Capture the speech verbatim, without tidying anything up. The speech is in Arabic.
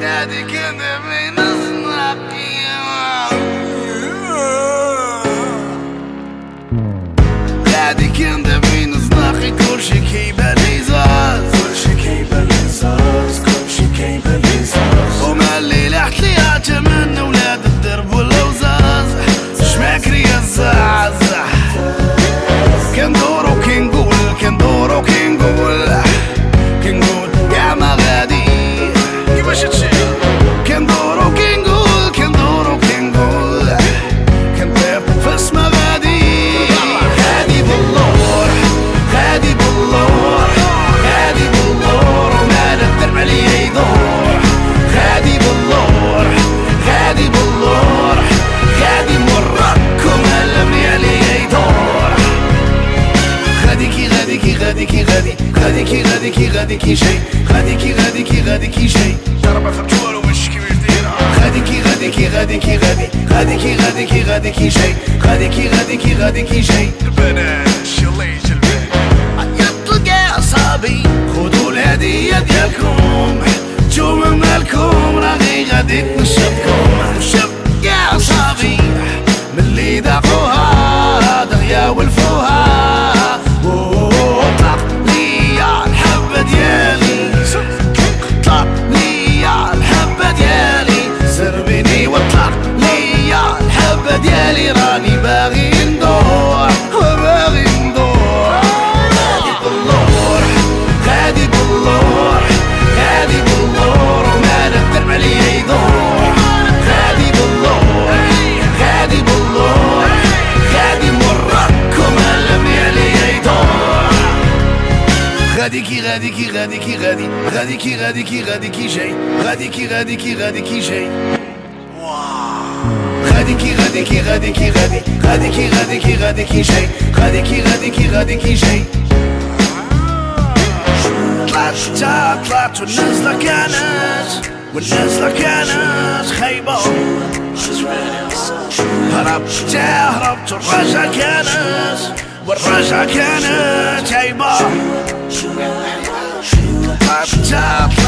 غادي كنا بين الزناقي غادي كنا بين الزناقي كلشي كيبان لي زاز كلشي كيبان لي زاز كلشي كيبان لي زاز وما الليلة حتليها تمنى ولاد الدرب واللوزاز شماكري الزعزع كندورو كنقول كندورو كنقول كنقول يا ما غادي كيفاش هادشي كندورو كنقول كندورو كنقول كنطير في السما غادي غادي باللور غادي باللور غادي باللور وما الدرب عليا يدور غادي باللور غادي باللور غادي مرك وما لمي عليا يدور غادي كي غادي كي غادي كي غادي غادي كي غادي كي غادي كي شي غادي كي غادي كي غادي كي شي ضربة في الجوال وش كيفاش دايرة غادي كي غادي كي غادي كي غادي غادي كي غادي كي غادي كي شي غادي كي غادي كي غادي كي شي البنات يلا يجي البيت يطلق اعصابي خذوا الهدية ديالكم نتوما مالكم راغي غادي تنشطكم شف يا اعصابي ملي ذاقوها دغيا ولفوها وطلق ليا الحبة ديالي طلق ليا الحبة ديالي سربيني وطلق ليا الحبة ديالي راني باغي ندور وباغي ندور غادي باللور غادي باللور غادي باللور وما الدرب عليا يدور غادي باللور غادي باللور غادي مرك وما لمي عليا يدور غادي كي غادي كي غادي كي غادي غادي كي غادي كي غادي كي جاي غادي كي غادي كي غادي كي جاي غادي كي غادي كي غادي كي غادي غادي كي غادي كي غادي كي جاي غادي كي غادي كي غادي كي جاي طلعت حتى طلعت والنازلة كانت والنازلة كانت خايبة هربت هربت والرجعة كانت والرجعة كانت عيبة طلعت